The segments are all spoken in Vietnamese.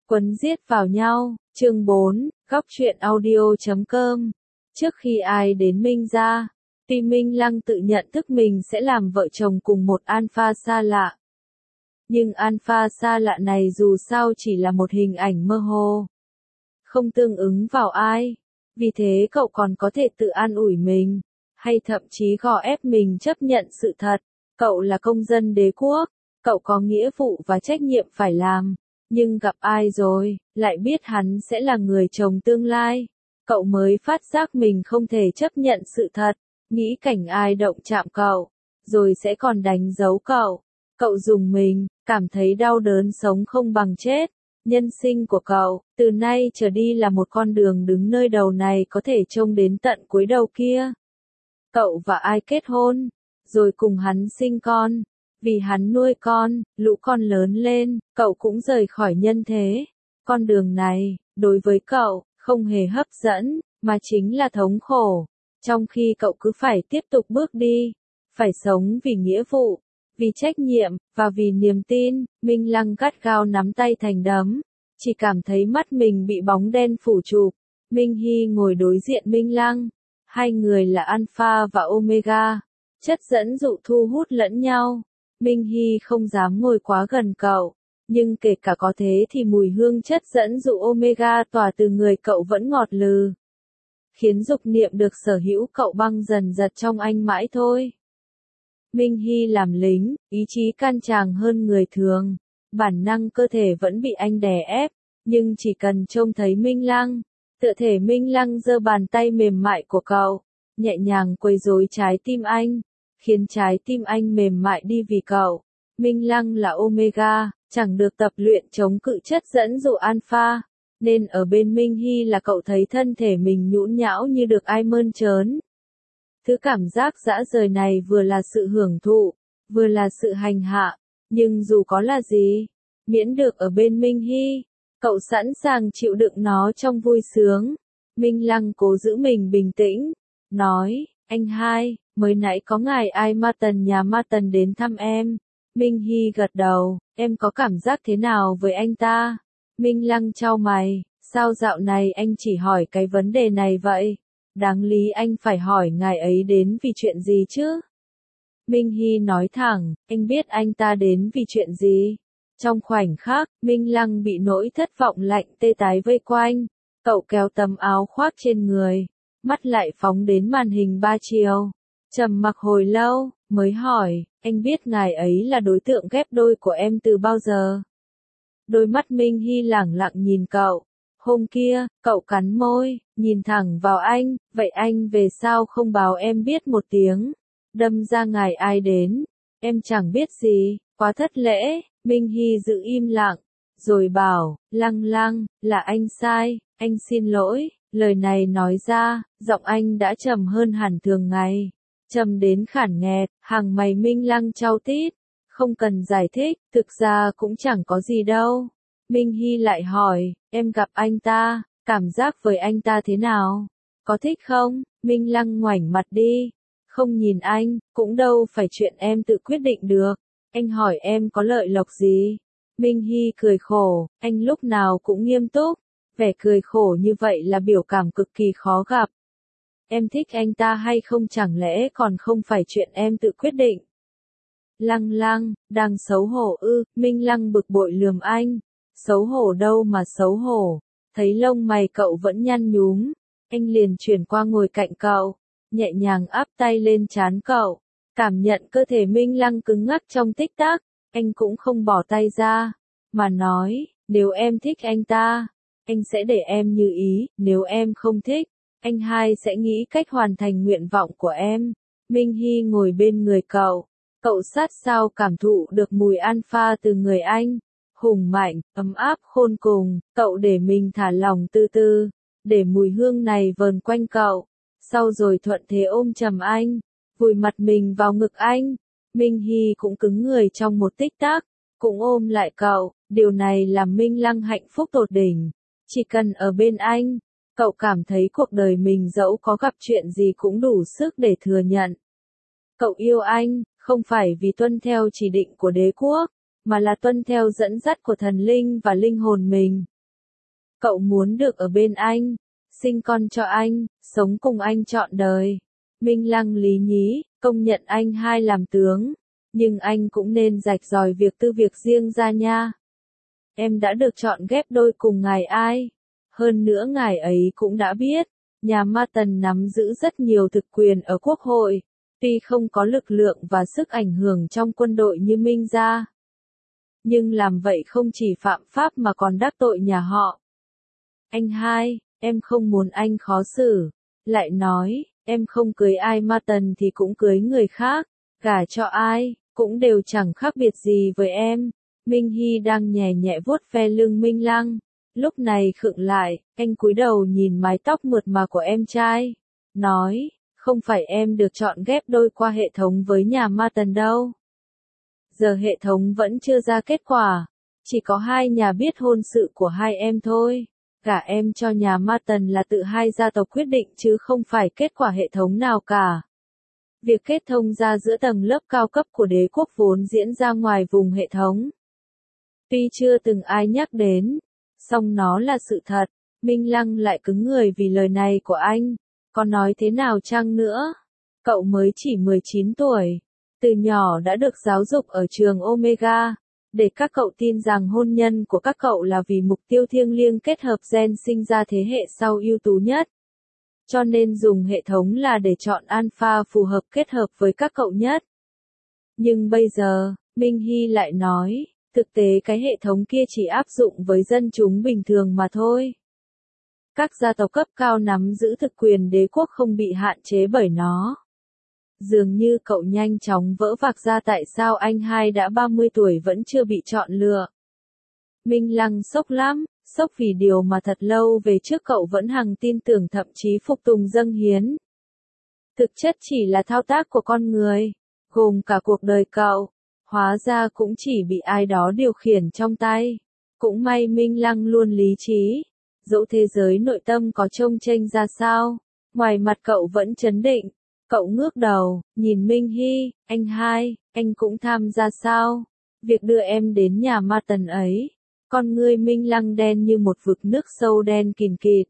Quấn giết vào nhau, chương 4, góc truyện audio.com. Trước khi ai đến Minh gia, tuy Minh Lăng tự nhận thức mình sẽ làm vợ chồng cùng một alpha xa lạ. Nhưng alpha xa lạ này dù sao chỉ là một hình ảnh mơ hồ, không tương ứng vào ai. Vì thế cậu còn có thể tự an ủi mình, hay thậm chí gò ép mình chấp nhận sự thật. Cậu là công dân đế quốc, cậu có nghĩa vụ và trách nhiệm phải làm. Nhưng gặp ai rồi, lại biết hắn sẽ là người chồng tương lai. Cậu mới phát giác mình không thể chấp nhận sự thật, nghĩ cảnh ai động chạm cậu, rồi sẽ còn đánh dấu cậu. Cậu rùng mình, cảm thấy đau đớn sống không bằng chết. Nhân sinh của cậu, từ nay trở đi là một con đường đứng nơi đầu này có thể trông đến tận cuối đầu kia. Cậu và ai kết hôn, rồi cùng hắn sinh con. Vì hắn nuôi con, lũ con lớn lên, cậu cũng rời khỏi nhân thế. Con đường này, đối với cậu, không hề hấp dẫn, mà chính là thống khổ. Trong khi cậu cứ phải tiếp tục bước đi, phải sống vì nghĩa vụ, vì trách nhiệm, và vì niềm tin. Minh Lăng gắt gao nắm tay thành đấm, chỉ cảm thấy mắt mình bị bóng đen phủ chụp. Minh Hy ngồi đối diện Minh Lăng. Hai người là Alpha và Omega, chất dẫn dụ thu hút lẫn nhau. Minh Hy không dám ngồi quá gần cậu, nhưng kể cả có thế thì mùi hương chất dẫn dụ Omega tỏa từ người cậu vẫn ngọt lừ, khiến dục niệm được sở hữu cậu băng dần giật trong anh mãi thôi. Minh Hy làm lính, ý chí can tràng hơn người thường, bản năng cơ thể vẫn bị anh đè ép, nhưng chỉ cần trông thấy Minh Lăng, tựa thể Minh Lăng giơ bàn tay mềm mại của cậu, nhẹ nhàng quấy rối trái tim anh, khiến trái tim anh mềm mại đi vì cậu. Minh Lăng là Omega, chẳng được tập luyện chống cự chất dẫn dụ Alpha, nên ở bên Minh Hy là cậu thấy thân thể mình nhũn nhão như được ai mơn trớn. Thứ cảm giác dã rời này vừa là sự hưởng thụ, vừa là sự hành hạ, nhưng dù có là gì, miễn được ở bên Minh Hy, cậu sẵn sàng chịu đựng nó trong vui sướng. Minh Lăng cố giữ mình bình tĩnh, nói, anh hai, mới nãy có ngài ai Ma Tần nhà Ma Tần đến thăm em. Minh Hy gật đầu, em có cảm giác thế nào với anh ta? Minh Lăng chau mày, sao dạo này anh chỉ hỏi cái vấn đề này vậy? Đáng lý anh phải hỏi ngài ấy đến vì chuyện gì chứ? Minh Hy nói thẳng, anh biết anh ta đến vì chuyện gì? Trong khoảnh khắc, Minh Lăng bị nỗi thất vọng lạnh tê tái vây quanh. Cậu kéo tấm áo khoác trên người, mắt lại phóng đến màn hình 3 chiều. Trầm mặc hồi lâu, mới hỏi, anh biết ngài ấy là đối tượng ghép đôi của em từ bao giờ? Đôi mắt Minh Hy lẳng lặng nhìn cậu. Hôm kia, cậu cắn môi, nhìn thẳng vào anh, vậy anh về sao không báo em biết một tiếng? Đâm ra ngài ai đến? Em chẳng biết gì, quá thất lễ. Minh Hy giữ im lặng, rồi bảo, Lăng Lăng, là anh sai, anh xin lỗi. Lời này nói ra, giọng anh đã trầm hơn hẳn thường ngày, trầm đến khản nghẹt. Hàng mày Minh Lăng chau tít, không cần giải thích, thực ra cũng chẳng có gì đâu. Minh Hy lại hỏi, em gặp anh ta, cảm giác với anh ta thế nào? Có thích không? Minh Lăng ngoảnh mặt đi, không nhìn anh, cũng đâu phải chuyện em tự quyết định được. Anh hỏi em có lợi lộc gì? Minh Hy cười khổ, anh lúc nào cũng nghiêm túc, vẻ cười khổ như vậy là biểu cảm cực kỳ khó gặp. Em thích anh ta hay không chẳng lẽ còn không phải chuyện em tự quyết định? Lăng Lăng, đang xấu hổ ư? Minh Lăng bực bội lườm anh. Xấu hổ đâu mà xấu hổ, thấy lông mày cậu vẫn nhăn nhúm, anh liền chuyển qua ngồi cạnh cậu, nhẹ nhàng áp tay lên trán cậu, cảm nhận cơ thể Minh Lăng cứng ngắc trong tích tắc, anh cũng không bỏ tay ra, mà nói, nếu em thích anh ta, anh sẽ để em như ý, nếu em không thích, anh hai sẽ nghĩ cách hoàn thành nguyện vọng của em. Minh Hy ngồi bên người cậu sát sao cảm thụ được mùi alpha từ người anh. Hùng mạnh, ấm áp khôn cùng, cậu để mình thả lòng từ từ, để mùi hương này vờn quanh cậu, sau rồi thuận thế ôm chầm anh, vùi mặt mình vào ngực anh. Minh Hy cũng cứng người trong một tích tắc, cũng ôm lại cậu, điều này làm Minh Lăng hạnh phúc tột đỉnh, chỉ cần ở bên anh, cậu cảm thấy cuộc đời mình dẫu có gặp chuyện gì cũng đủ sức để thừa nhận. Cậu yêu anh, không phải vì tuân theo chỉ định của đế quốc, mà là tuân theo dẫn dắt của thần linh và linh hồn mình. Cậu muốn được ở bên anh, sinh con cho anh, sống cùng anh trọn đời. Minh Lăng lý nhí, công nhận anh hai làm tướng, nhưng anh cũng nên rạch ròi việc tư việc riêng ra nha. Em đã được chọn ghép đôi cùng ngài ai. Hơn nữa ngài ấy cũng đã biết, nhà Ma Tần nắm giữ rất nhiều thực quyền ở quốc hội, tuy không có lực lượng và sức ảnh hưởng trong quân đội như Minh gia. Nhưng làm vậy không chỉ phạm pháp mà còn đắc tội nhà họ. Anh hai, em không muốn anh khó xử. Lại nói, em không cưới ai Ma Tần thì cũng cưới người khác, gả cho ai, cũng đều chẳng khác biệt gì với em. Minh Hy đang nhẹ nhẹ vuốt ve lưng Minh Lăng. Lúc này khựng lại, anh cúi đầu nhìn mái tóc mượt mà của em trai. Nói, không phải em được chọn ghép đôi qua hệ thống với nhà Ma Tần đâu. Giờ hệ thống vẫn chưa ra kết quả. Chỉ có hai nhà biết hôn sự của hai em thôi. Cả em cho nhà Ma Tần là tự hai gia tộc quyết định chứ không phải kết quả hệ thống nào cả. Việc kết thông ra giữa tầng lớp cao cấp của đế quốc vốn diễn ra ngoài vùng hệ thống. Tuy chưa từng ai nhắc đến, song nó là sự thật. Minh Lăng lại cứng người vì lời này của anh. Có nói thế nào chăng nữa? Cậu mới chỉ 19 tuổi. Từ nhỏ đã được giáo dục ở trường Omega. Để các cậu tin rằng hôn nhân của các cậu là vì mục tiêu thiêng liêng kết hợp gen sinh ra thế hệ sau ưu tú nhất. Cho nên dùng hệ thống là để chọn alpha phù hợp kết hợp với các cậu nhất. Nhưng bây giờ, Minh Hy lại nói, thực tế cái hệ thống kia chỉ áp dụng với dân chúng bình thường mà thôi. Các gia tộc cấp cao nắm giữ thực quyền đế quốc không bị hạn chế bởi nó. Dường như cậu nhanh chóng vỡ vạc ra tại sao anh hai đã 30 tuổi vẫn chưa bị chọn lựa. Minh Lăng sốc lắm, sốc vì điều mà thật lâu về trước cậu vẫn hằng tin tưởng thậm chí phục tùng dâng hiến. Thực chất chỉ là thao tác của con người, gồm cả cuộc đời cậu, hóa ra cũng chỉ bị ai đó điều khiển trong tay. Cũng may Minh Lăng luôn lý trí, dẫu thế giới nội tâm có chông chênh ra sao, ngoài mặt cậu vẫn trấn định. Cậu ngước đầu, nhìn Minh Hy, anh hai, anh cũng tham gia sao? Việc đưa em đến nhà Ma Tần ấy. Con ngươi Minh Lăng đen như một vực nước sâu đen kìn kịt.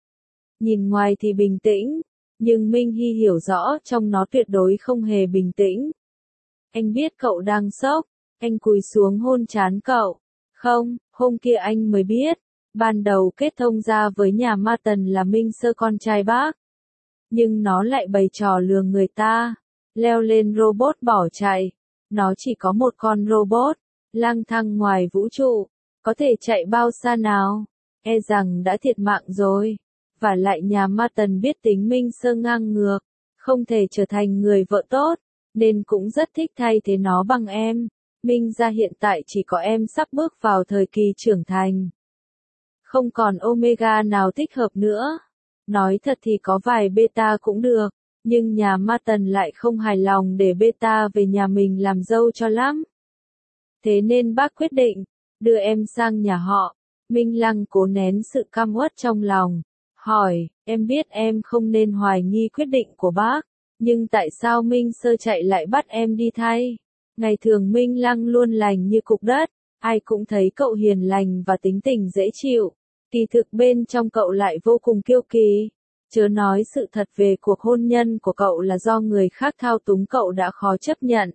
Nhìn ngoài thì bình tĩnh, nhưng Minh Hy hiểu rõ trong nó tuyệt đối không hề bình tĩnh. Anh biết cậu đang sốc, anh cúi xuống hôn trán cậu. Không, hôm kia anh mới biết, ban đầu kết thông ra với nhà Ma Tần là Minh Sơ con trai bác. Nhưng nó lại bày trò lừa người ta, leo lên robot bỏ chạy. Nó chỉ có một con robot, lang thang ngoài vũ trụ, có thể chạy bao xa nào, e rằng đã thiệt mạng rồi. Và lại nhà Ma Tần biết tính Minh Sơ ngang ngược, không thể trở thành người vợ tốt, nên cũng rất thích thay thế nó bằng em. Minh gia hiện tại chỉ có em sắp bước vào thời kỳ trưởng thành. Không còn Omega nào thích hợp nữa. Nói thật thì có vài beta cũng được, nhưng nhà Ma Tần lại không hài lòng để beta về nhà mình làm dâu cho lắm. Thế nên bác quyết định, đưa em sang nhà họ. Minh Lăng cố nén sự căm uất trong lòng, hỏi, em biết em không nên hoài nghi quyết định của bác, nhưng tại sao Minh Sơ chạy lại bắt em đi thay? Ngày thường Minh Lăng luôn lành như cục đất, ai cũng thấy cậu hiền lành và tính tình dễ chịu. Kỳ thực bên trong cậu lại vô cùng kiêu kỳ. Chớ nói sự thật về cuộc hôn nhân của cậu là do người khác thao túng cậu đã khó chấp nhận.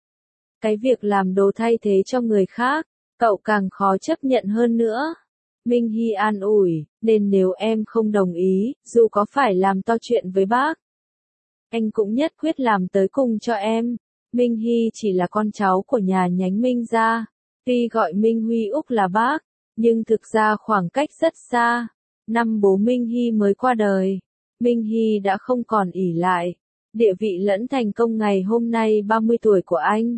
Cái việc làm đồ thay thế cho người khác, cậu càng khó chấp nhận hơn nữa. Minh Hy an ủi, nên nếu em không đồng ý, dù có phải làm to chuyện với bác, anh cũng nhất quyết làm tới cùng cho em. Minh Hy chỉ là con cháu của nhà nhánh Minh gia, tuy gọi Minh Huy Úc là bác, nhưng thực ra khoảng cách rất xa. Năm bố Minh Hy mới qua đời, Minh Hy đã không còn ỷ lại địa vị lẫn thành công ngày hôm nay 30 tuổi của anh.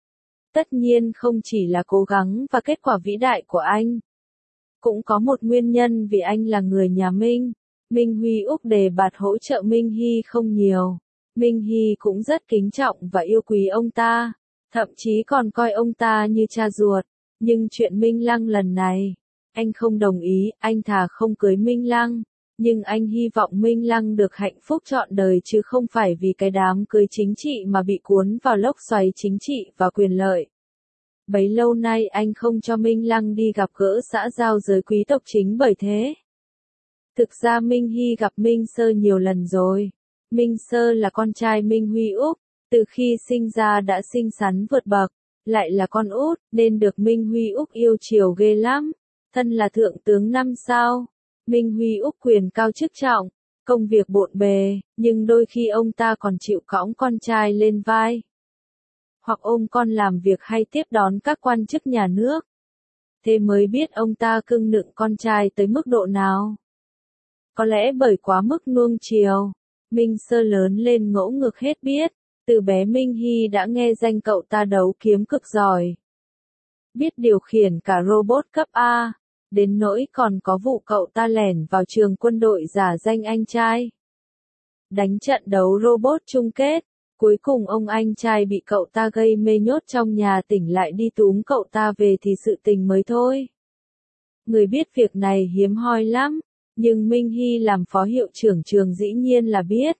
Tất nhiên không chỉ là cố gắng và kết quả vĩ đại của anh. Cũng có một nguyên nhân vì anh là người nhà Minh. Minh Huy Úc đề bạt hỗ trợ Minh Hy không nhiều. Minh Hy cũng rất kính trọng và yêu quý ông ta, thậm chí còn coi ông ta như cha ruột. Nhưng chuyện Minh Lăng lần này, anh không đồng ý, anh thà không cưới Minh Lăng. Nhưng anh hy vọng Minh Lăng được hạnh phúc trọn đời chứ không phải vì cái đám cưới chính trị mà bị cuốn vào lốc xoáy chính trị và quyền lợi. Bấy lâu nay anh không cho Minh Lăng đi gặp gỡ xã giao giới quý tộc chính bởi thế. Thực ra Minh Hy gặp Minh Sơ nhiều lần rồi. Minh Sơ là con trai Minh Huy Úc, từ khi sinh ra đã xinh xắn vượt bậc, lại là con út, nên được Minh Huy Úc yêu chiều ghê lắm. Thân là thượng tướng 5 sao, Minh Huy Úc quyền cao chức trọng, công việc bộn bề, nhưng đôi khi ông ta còn chịu cõng con trai lên vai. Hoặc ôm con làm việc hay tiếp đón các quan chức nhà nước. Thế mới biết ông ta cưng nựng con trai tới mức độ nào. Có lẽ bởi quá mức nuông chiều, Minh Sơ lớn lên ngỗ ngược hết biết, từ bé Minh Hy đã nghe danh cậu ta đấu kiếm cực giỏi. Biết điều khiển cả robot cấp A, đến nỗi còn có vụ cậu ta lẻn vào trường quân đội giả danh anh trai. Đánh trận đấu robot chung kết, cuối cùng ông anh trai bị cậu ta gây mê nhốt trong nhà tỉnh lại đi túm cậu ta về thì sự tình mới thôi. Người biết việc này hiếm hoi lắm, nhưng Minh Hy làm phó hiệu trưởng trường dĩ nhiên là biết.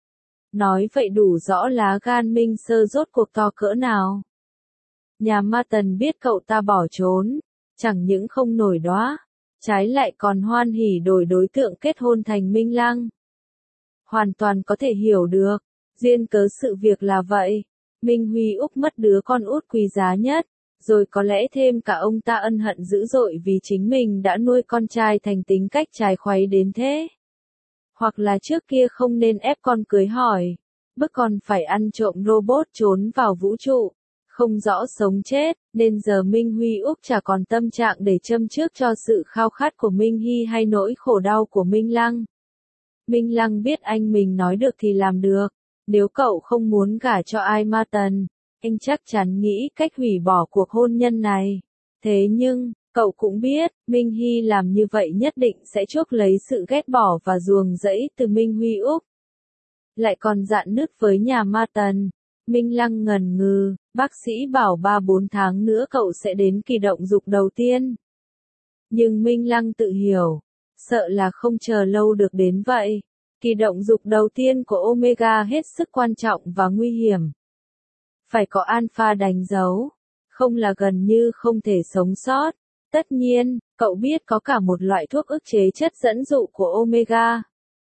Nói vậy đủ rõ lá gan Minh Sơ rốt cuộc to cỡ nào. Nhà Ma Tần biết cậu ta bỏ trốn, chẳng những không nổi đoá, trái lại còn hoan hỉ đổi đối tượng kết hôn thành Minh Lăng. Hoàn toàn có thể hiểu được, duyên cớ sự việc là vậy. Minh Huy Úc mất đứa con út quý giá nhất, rồi có lẽ thêm cả ông ta ân hận dữ dội vì chính mình đã nuôi con trai thành tính cách trái khuấy đến thế. Hoặc là trước kia không nên ép con cưới hỏi, bức con phải ăn trộm robot trốn vào vũ trụ, không rõ sống chết, nên giờ Minh Huy Úc chả còn tâm trạng để châm trước cho sự khao khát của Minh Hy hay nỗi khổ đau của Minh Lăng. Minh Lăng biết anh mình nói được thì làm được, nếu cậu không muốn gả cho ai Ma Tần, anh chắc chắn nghĩ cách hủy bỏ cuộc hôn nhân này. Thế nhưng, cậu cũng biết, Minh Hy làm như vậy nhất định sẽ chuốc lấy sự ghét bỏ và ruồng rẫy từ Minh Huy Úc. Lại còn dạn nứt với nhà Ma Tần. Minh Lăng ngần ngừ, bác sĩ bảo 3-4 tháng nữa cậu sẽ đến kỳ động dục đầu tiên. Nhưng Minh Lăng tự hiểu, sợ là không chờ lâu được đến vậy. Kỳ động dục đầu tiên của Omega hết sức quan trọng và nguy hiểm. Phải có alpha đánh dấu, không là gần như không thể sống sót. Tất nhiên, cậu biết có cả một loại thuốc ức chế chất dẫn dụ của Omega.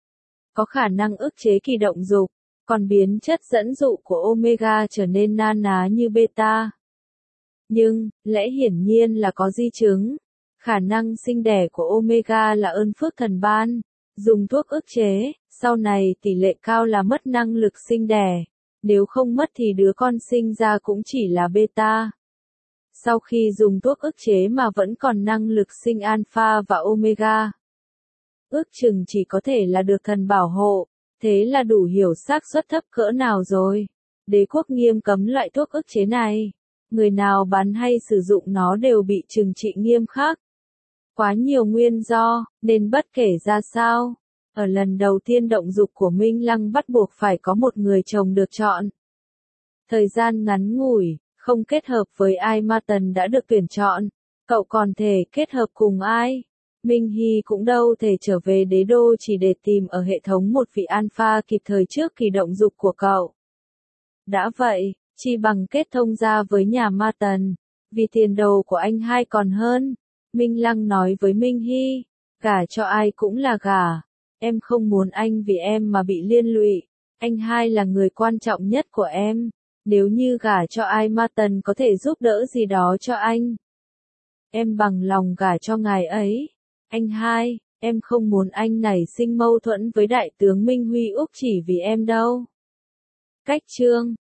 Có khả năng ức chế kỳ động dục, còn biến chất dẫn dụ của Omega trở nên na ná như beta. Nhưng, lẽ hiển nhiên là có di chứng. Khả năng sinh đẻ của Omega là ơn phước thần ban. Dùng thuốc ức chế, sau này tỷ lệ cao là mất năng lực sinh đẻ. Nếu không mất thì đứa con sinh ra cũng chỉ là beta. Sau khi dùng thuốc ức chế mà vẫn còn năng lực sinh alpha và omega. Ước chừng chỉ có thể là được thần bảo hộ, thế là đủ hiểu xác suất thấp cỡ nào rồi. Đế quốc nghiêm cấm loại thuốc ức chế này. Người nào bán hay sử dụng nó đều bị trừng trị nghiêm khắc. Quá nhiều nguyên do, nên bất kể ra sao. Ở lần đầu tiên động dục của Minh Lăng bắt buộc phải có một người chồng được chọn. Thời gian ngắn ngủi, không kết hợp với ai Ma Tần đã được tuyển chọn. Cậu còn thể kết hợp cùng ai? Minh Hy cũng đâu thể trở về đế đô chỉ để tìm ở hệ thống một vị alpha kịp thời trước kỳ động dục của cậu. Đã vậy, chi bằng kết thông ra với nhà Ma Tần. Vì tiền đồ của anh hai còn hơn. Minh Lăng nói với Minh Hy, gả cho ai cũng là gả. Em không muốn anh vì em mà bị liên lụy. Anh hai là người quan trọng nhất của em. Nếu như gả cho ai Ma Tần có thể giúp đỡ gì đó cho anh. Em bằng lòng gả cho ngài ấy. Anh hai, em không muốn anh nảy sinh mâu thuẫn với đại tướng Minh Huy Úc chỉ vì em đâu. Cách chương